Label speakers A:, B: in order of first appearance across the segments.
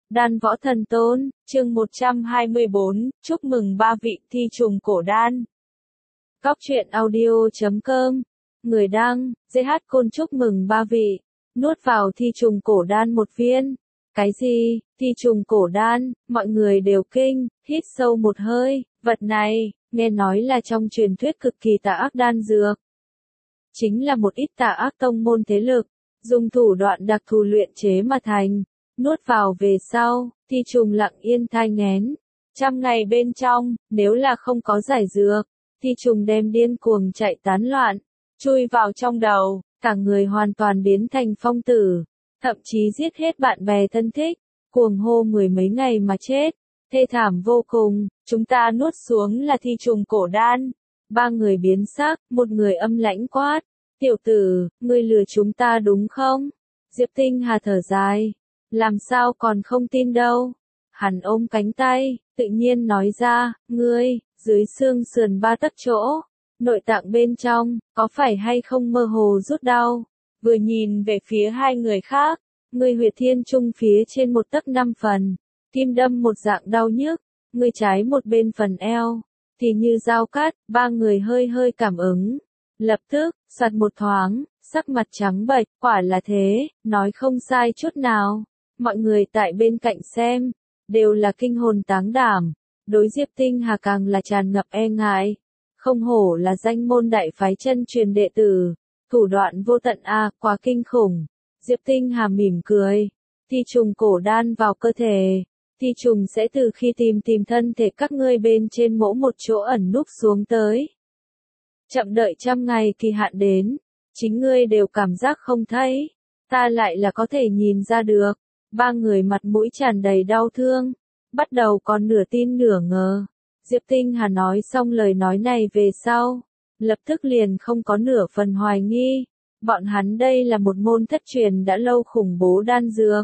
A: Đan Võ Thần Tôn, chương 124, chúc mừng ba vị thi trùng cổ đan. Góc truyện audio.com, người đăng, GH Côn chúc mừng ba vị, nuốt vào thi trùng cổ đan một viên. Cái gì, thi trùng cổ đan, mọi người đều kinh, hít sâu một hơi, vật này, nghe nói là trong truyền thuyết cực kỳ tà ác đan dược. Chính là một ít tà ác tông môn thế lực, dùng thủ đoạn đặc thù luyện chế mà thành. Nuốt vào về sau, thi trùng lặng yên thai nghén. 100 ngày bên trong, nếu là không có giải dược, thi trùng đem điên cuồng chạy tán loạn, chui vào trong đầu, cả người hoàn toàn biến thành phong tử, thậm chí giết hết bạn bè thân thích, cuồng hô mười mấy ngày mà chết, thê thảm vô cùng. Chúng ta nuốt xuống là thi trùng cổ đan. Ba người biến sắc, một người âm lãnh quát, tiểu tử, ngươi lừa chúng ta đúng không? Diệp Tinh Hà thở dài. Làm sao còn không tin đâu. Hắn ôm cánh tay, tự nhiên nói ra, ngươi, dưới xương sườn 3 tấc chỗ, nội tạng bên trong, có phải hay không mơ hồ rút đau? Vừa nhìn về phía hai người khác, ngươi huyệt thiên trung phía trên 1 tấc 5 phần, kim đâm một dạng đau nhức, ngươi trái một bên phần eo, thì như dao cắt. Ba người hơi hơi cảm ứng. Lập tức, soạt một thoáng, sắc mặt trắng bệch, quả là thế, nói không sai chút nào. Mọi người tại bên cạnh xem, đều là kinh hồn táng đảm, đối Diệp Tinh Hà càng là tràn ngập e ngại. Không hổ là danh môn đại phái chân truyền đệ tử, thủ đoạn vô tận quá kinh khủng. Diệp Tinh Hà mỉm cười, thi trùng cổ đan vào cơ thể, thi trùng sẽ từ khi tìm thân thể các ngươi bên trên mỗi một chỗ ẩn núp xuống tới. Chậm đợi 100 ngày kỳ hạn đến, chính ngươi đều cảm giác không thấy, ta lại là có thể nhìn ra được. Ba người mặt mũi tràn đầy đau thương, bắt đầu còn nửa tin nửa ngờ. Diệp Tinh Hà nói xong lời nói này về sau, lập tức liền không có nửa phần hoài nghi. Bọn hắn đây là một môn thất truyền đã lâu khủng bố đan dược.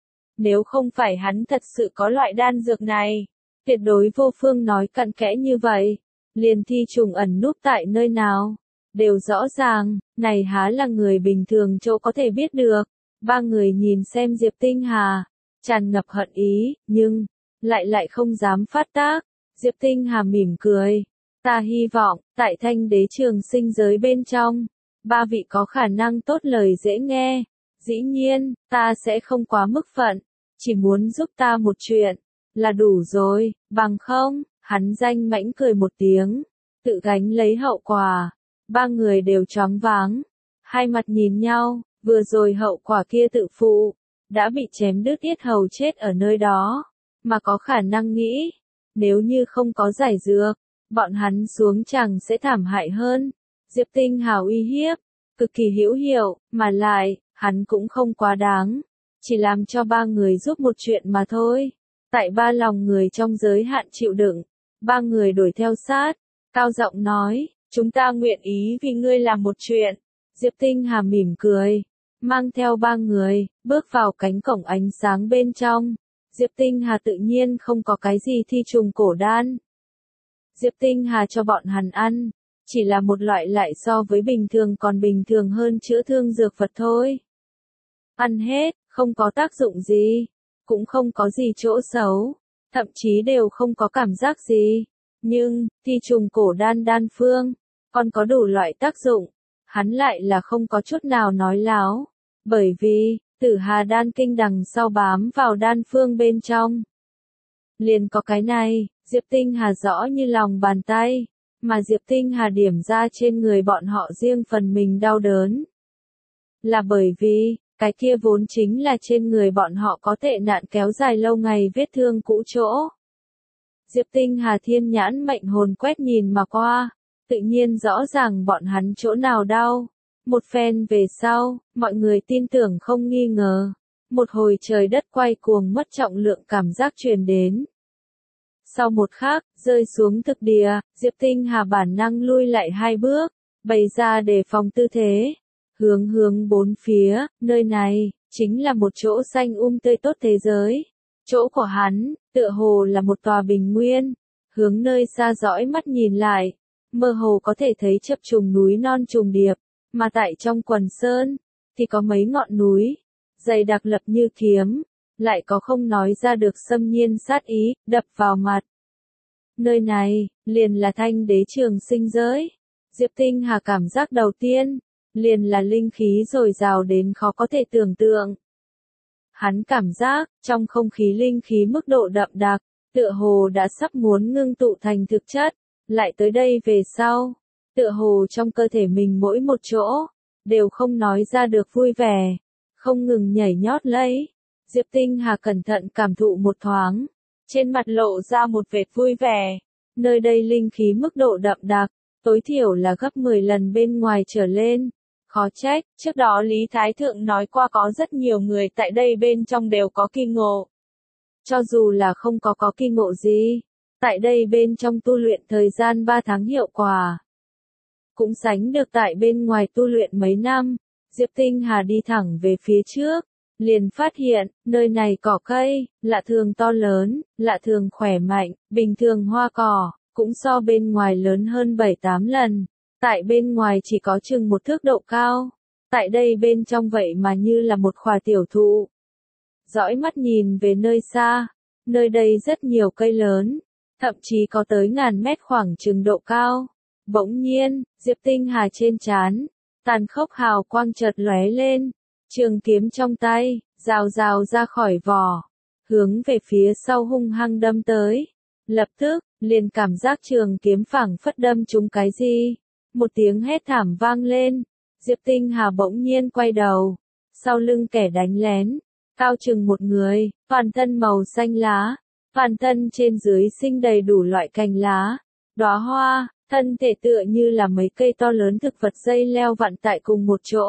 A: Nếu không phải hắn thật sự có loại đan dược này, tuyệt đối vô phương nói cặn kẽ như vậy. Liền thi trùng ẩn núp tại nơi nào, đều rõ ràng, này há là người bình thường chỗ có thể biết được. Ba người nhìn xem Diệp Tinh Hà, tràn ngập hận ý, nhưng lại không dám phát tác. Diệp Tinh Hà mỉm cười, ta hy vọng, tại Thanh Đế Trường Sinh giới bên trong, ba vị có khả năng tốt lời dễ nghe. Dĩ nhiên, ta sẽ không quá mức phận, chỉ muốn giúp ta một chuyện, là đủ rồi, bằng không, hắn danh mãnh cười một tiếng, tự gánh lấy hậu quả. Ba người đều choáng váng, hai mặt nhìn nhau. Vừa rồi hậu quả kia tự phụ, đã bị chém đứt yết hầu chết ở nơi đó, mà có khả năng nghĩ, nếu như không có giải dược, bọn hắn xuống chẳng sẽ thảm hại hơn. Diệp Tinh Hà uy hiếp, cực kỳ hữu hiệu, mà lại, hắn cũng không quá đáng, chỉ làm cho ba người giúp một chuyện mà thôi. Tại ba lòng người trong giới hạn chịu đựng, ba người đuổi theo sát, cao giọng nói, chúng ta nguyện ý vì ngươi làm một chuyện. Diệp Tinh Hà mỉm cười, mang theo ba người, bước vào cánh cổng ánh sáng bên trong. Diệp Tinh Hà tự nhiên không có cái gì thi trùng cổ đan. Diệp Tinh Hà cho bọn hắn ăn, chỉ là một loại lại so với bình thường còn bình thường hơn chữa thương dược vật thôi. Ăn hết, không có tác dụng gì, cũng không có gì chỗ xấu, thậm chí đều không có cảm giác gì. Nhưng, thi trùng cổ đan đan phương, còn có đủ loại tác dụng. Hắn lại là không có chút nào nói láo. Bởi vì, Tử Hà đan kinh đằng sau bám vào đan phương bên trong. Liền có cái này, Diệp Tinh Hà rõ như lòng bàn tay, mà Diệp Tinh Hà điểm ra trên người bọn họ riêng phần mình đau đớn. Là bởi vì, cái kia vốn chính là trên người bọn họ có tệ nạn kéo dài lâu ngày vết thương cũ chỗ. Diệp Tinh Hà thiên nhãn mệnh hồn quét nhìn mà qua, tự nhiên rõ ràng bọn hắn chỗ nào đau. Một phen về sau, mọi người tin tưởng không nghi ngờ. Một hồi trời đất quay cuồng mất trọng lượng cảm giác truyền đến. Sau một khắc, rơi xuống thực địa, Diệp Tinh Hà bản năng lui lại 2 bước, bày ra để phòng tư thế. Hướng bốn phía, nơi này, chính là một chỗ xanh tươi tốt thế giới. Chỗ của hắn, tựa hồ là một tòa bình nguyên. Hướng nơi xa dõi mắt nhìn lại, mơ hồ có thể thấy chập trùng núi non trùng điệp. Mà tại trong quần sơn, thì có mấy ngọn núi, dày đặc lập như kiếm, lại có không nói ra được xâm nhiên sát ý, đập vào mặt. Nơi này, liền là Thanh Đế Trường Sinh giới. Diệp Tinh Hà cảm giác đầu tiên, liền là linh khí dồi dào đến khó có thể tưởng tượng. Hắn cảm giác, trong không khí linh khí mức độ đậm đặc, tựa hồ đã sắp muốn ngưng tụ thành thực chất, lại tới đây về sau, tựa hồ trong cơ thể mình mỗi một chỗ, đều không nói ra được vui vẻ, không ngừng nhảy nhót lấy. Diệp Tinh Hà cẩn thận cảm thụ một thoáng, trên mặt lộ ra một vệt vui vẻ. Nơi đây linh khí mức độ đậm đặc, tối thiểu là gấp 10 lần bên ngoài trở lên. Khó trách, trước đó Lý Thái Thượng nói qua có rất nhiều người tại đây bên trong đều có kỳ ngộ. Cho dù là không có kỳ ngộ gì, tại đây bên trong tu luyện thời gian 3 tháng hiệu quả, cũng sánh được tại bên ngoài tu luyện mấy năm. Diệp Tinh Hà đi thẳng về phía trước, liền phát hiện, nơi này cỏ cây, lạ thường to lớn, lạ thường khỏe mạnh, bình thường hoa cỏ, cũng so bên ngoài lớn hơn 7-8 lần. Tại bên ngoài chỉ có chừng 1 thước độ cao, tại đây bên trong vậy mà như là một khỏa tiểu thụ. Dõi mắt nhìn về nơi xa, nơi đây rất nhiều cây lớn, thậm chí có tới ngàn mét khoảng chừng độ cao. Bỗng nhiên, Diệp Tinh Hà trên trán, tàn khốc hào quang chợt lóe lên, trường kiếm trong tay, rào rào ra khỏi vỏ, hướng về phía sau hung hăng đâm tới. Lập tức, liền cảm giác trường kiếm phảng phất đâm trúng cái gì. Một tiếng hét thảm vang lên, Diệp Tinh Hà bỗng nhiên quay đầu, sau lưng kẻ đánh lén, cao chừng một người, toàn thân màu xanh lá, toàn thân trên dưới sinh đầy đủ loại cành lá, đóa hoa, thân thể tựa như là mấy cây to lớn thực vật dây leo vặn tại cùng một chỗ.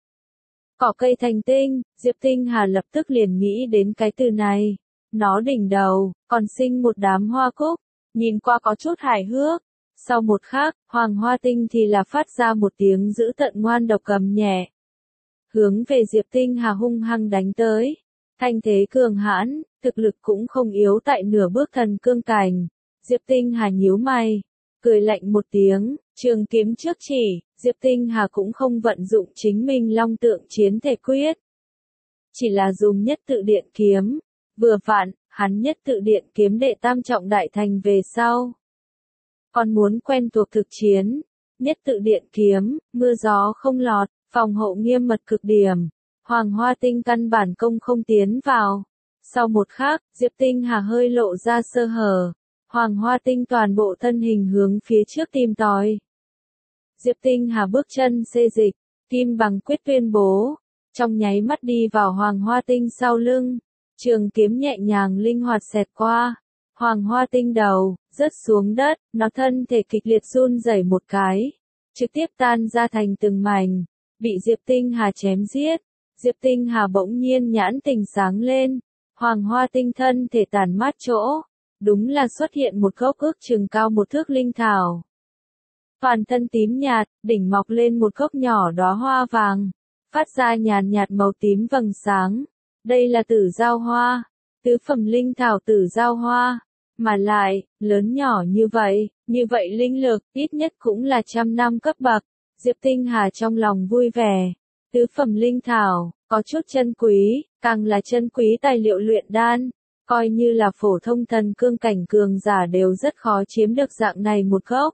A: Cỏ cây thành tinh, Diệp Tinh Hà lập tức liền nghĩ đến cái từ này, nó đỉnh đầu, còn sinh một đám hoa cúc, nhìn qua có chút hài hước. Sau một khắc, Hoàng Hoa Tinh thì là phát ra một tiếng dữ tợn ngoan độc gầm nhẹ. Hướng về Diệp Tinh Hà hung hăng đánh tới. Thanh thế cường hãn, thực lực cũng không yếu tại nửa bước thần cương cảnh. Diệp Tinh Hà nhíu mày, cười lạnh một tiếng, trường kiếm trước chỉ, Diệp Tinh Hà cũng không vận dụng chính mình long tượng chiến thể quyết. Chỉ là dùng nhất tự điện kiếm, vừa vặn, hắn nhất tự điện kiếm đệ tam trọng đại thành về sau. Còn muốn quen thuộc thực chiến, nhất tự điện kiếm, mưa gió không lọt, phòng hộ nghiêm mật cực điểm, Hoàng Hoa Tinh căn bản công không tiến vào. Sau một khắc, Diệp Tinh Hà hơi lộ ra sơ hở, Hoàng Hoa Tinh toàn bộ thân hình hướng phía trước tìm tòi. Diệp Tinh Hà bước chân xê dịch, kim bằng quyết tuyên bố, trong nháy mắt đi vào Hoàng Hoa Tinh sau lưng, trường kiếm nhẹ nhàng linh hoạt xẹt qua. Hoàng Hoa Tinh đầu, rớt xuống đất, nó thân thể kịch liệt run rẩy một cái, trực tiếp tan ra thành từng mảnh, bị Diệp Tinh Hà chém giết. Diệp Tinh Hà bỗng nhiên nhãn tình sáng lên, Hoàng Hoa Tinh thân thể tàn mát chỗ, đúng là xuất hiện một gốc ước chừng cao 1 thước linh thảo. Toàn thân tím nhạt, đỉnh mọc lên một gốc nhỏ đóa hoa vàng, phát ra nhàn nhạt màu tím vầng sáng. Đây là tử giao hoa, tứ phẩm linh thảo tử giao hoa. Mà lại, lớn nhỏ như vậy linh lực, ít nhất cũng là 100 năm cấp bậc. Diệp Tinh Hà trong lòng vui vẻ. Tứ phẩm linh thảo, có chút chân quý, càng là chân quý tài liệu luyện đan. Coi như là phổ thông thần cương cảnh cường giả đều rất khó chiếm được dạng này một gốc.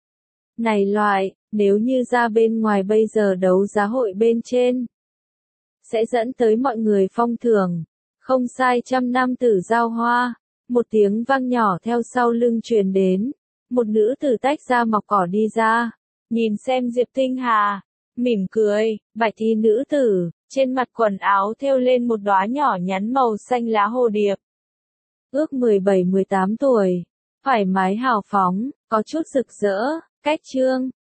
A: Này loại, nếu như ra bên ngoài bây giờ đấu giá hội bên trên, sẽ dẫn tới mọi người phong thưởng. Không sai, 100 năm tử giao hoa. Một tiếng vang nhỏ theo sau lưng truyền đến, một nữ tử tách ra mọc cỏ đi ra, nhìn xem Diệp Tinh Hà, mỉm cười, bạch y nữ tử, trên mặt quần áo thêu lên một đóa nhỏ nhắn màu xanh lá hồ điệp. Ước 17-18 tuổi, thoải mái hào phóng, có chút rực rỡ, cách chương.